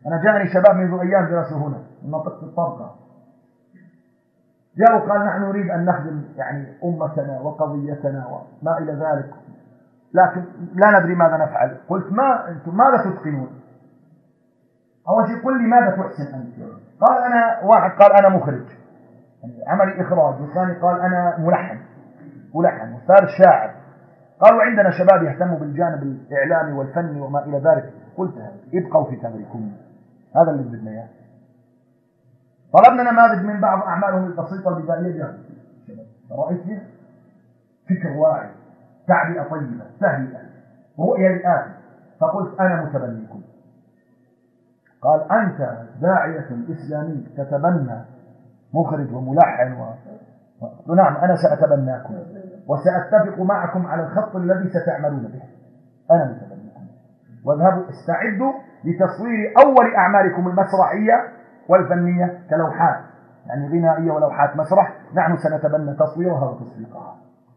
أنا جاءني شباب منذ أيام جلسوا هنا من منطقة الطرقة، جاءوا قال نحن نريد أن نخدم يعني أمتنا وقضيتنا وما إلى ذلك، لكن لا ندري ماذا نفعل. قلت ما أنتم ماذا تتقنون؟ أول شيء قل لي ماذا تحسن أنت؟ قال أنا، واحد قال أنا مخرج يعني عملي إخراج، والثاني قال أنا ملحن، والثالث شاعر. قالوا عندنا شباب يهتموا بالجانب الإعلامي والفني وما إلى ذلك. قلت ابقوا في تمركم، هذا اللي بدنا إياه. طلبنا نماذج من بعض أعمالهم البسيطة البدائية، رأيت فيها فكر واعي، تعبئة طيبة، تهيئة، رؤية للآتي. فقلت أنا متبنيكم. قال أنت داعية إسلامي تتبنى مخرج وملحن نعم أنا سأتبناكم وسأتفق معكم على الخط الذي ستعملون به. أنا متبنيكم، واذهبوا استعدوا لتصوير أول أعمالكم المسرحية والفنية كلوحات يعني غنائية ولوحات مسرح، نحن سنتبنى تصويرها وتسويقها.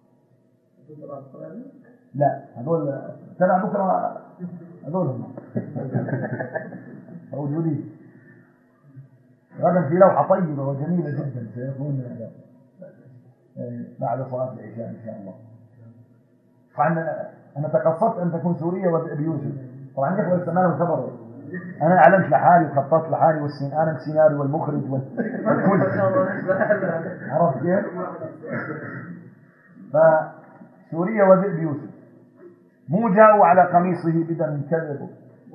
لا هذول تبع بكرة، هذول هم موجودين. غدا في لوحة طيبة وجميلة جدا سيكون بعد صلاة العشاء إن شاء الله. طبعا أنا تقصدت أن تكون سورية وبيوسف، طبعا الإخوة السمانة خبروا، أنا أعلنت لحالي وخططت لحالي أنا السيناريو والمخرج والكل عرفت كيف؟ فسورية وذئب يوسف مو جاءوا على قميصه بدم كذب.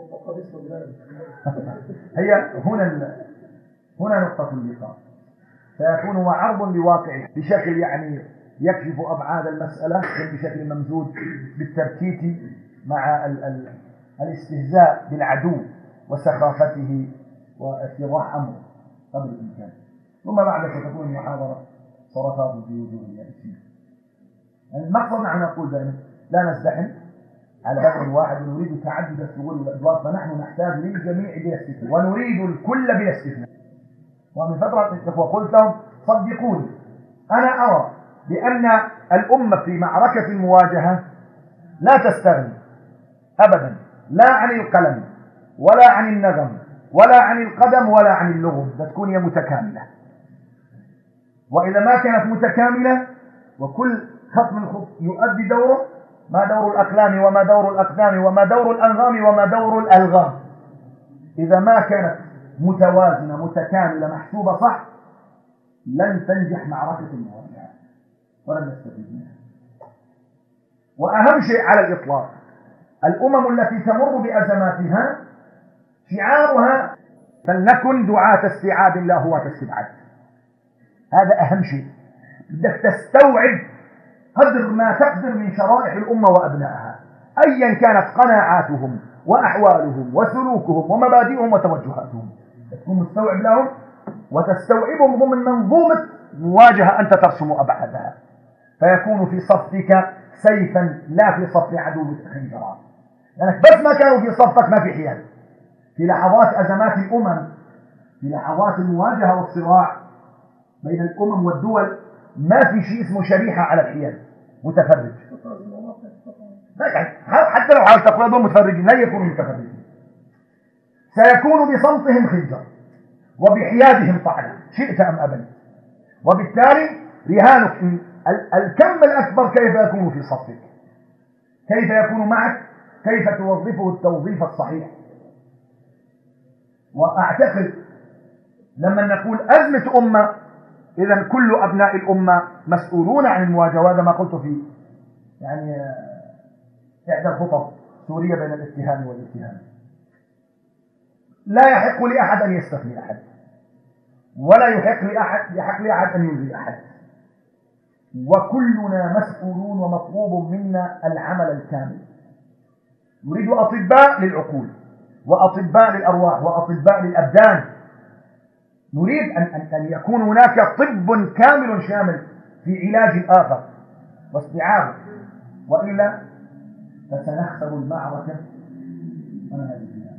هي هنا نقطة اللقاء، سيكون هو عرض لواقعه بشكل يعني يكشف أبعاد المسألة بشكل ممزوج بالتركيك مع الاستهزاء بالعدو وسخافته وافتضاح أمره قبل الإمكان. ثم بعد ستكون المحاضرة صرفات في وجوه اليائسين. يعني المقصد نحن نقول دائما لا نزدحم على بدء واحد، ونريد تعدد الثغور والأدوار، فنحن نحتاج للجميع بلا استثناء ونريد الكل بلا استثناء. ومن فترة الإخوة قلت لهم صدقوني أنا أرى بأن الأمة في معركة المواجهة لا تستغني أبدا، لا عن القلم ولا عن النغم ولا عن القدم ولا عن اللغم، تكون هي متكاملة. وإذا ما كانت متكاملة وكل خط من خط يؤدي دوره، ما دور الأقلام وما دور الأقدام وما دور الأنغام وما دور الألغام، إذا ما كانت متوازنة متكاملة محسوبة صح لن تنجح معركة المواجهة ولن نستفيد منها. وأهم شيء على الإطلاق الأمم التي تمر بأزماتها شعارها فلنكن دعاة استيعاب لا هو استبعاد. هذا أهم شيء، بدك تستوعب قدر ما تقدر من شرائح الأمة وأبنائها أيا كانت قناعاتهم وأحوالهم وسلوكهم ومبادئهم وتوجهاتهم، تكون مستوعب لهم وتستوعبهم ضمن منظومة مواجهة أنت ترسم أبعادها، فيكون في صفك سيفا لا في صف عدوك خنجرا، لأنك بس ما كانوا في صفك ما في حيال. في لحظات أزمات الأمم، في لحظات المواجهة والصراع بين الأمم والدول ما في شيء اسمه شريحة على الحيال متفرج، حتى لو حاولت تقول هذول متفرجين لا يكونوا متفرجين، سيكون بصمتهم خنجر وبحيادهم طعنة شئت أم أبيت. وبالتالي رهانك الكم الأكبر كيف يكون في صفك، كيف يكون معك، كيف توظفه التوظيف الصحيح. وأعتقد لما نقول أزمة أمة إذن كل أبناء الأمة مسؤولون عن المواجهة، وهذا ما قلت في يعني إحدى الخطب سورية بين الاتهام والاتهام. لا يحق لأحد أن يستثني أحد، ولا يحق لأحد أن يلغي أحد، وكلنا مسؤولون ومطلوب منا العمل الكامل. نريد أطباء للعقول وأطباء للأرواح وأطباء للأبدان، نريد أن يكون هناك طب كامل شامل في علاج الآخر واستيعابه، وإلا فسنخسر المعركة.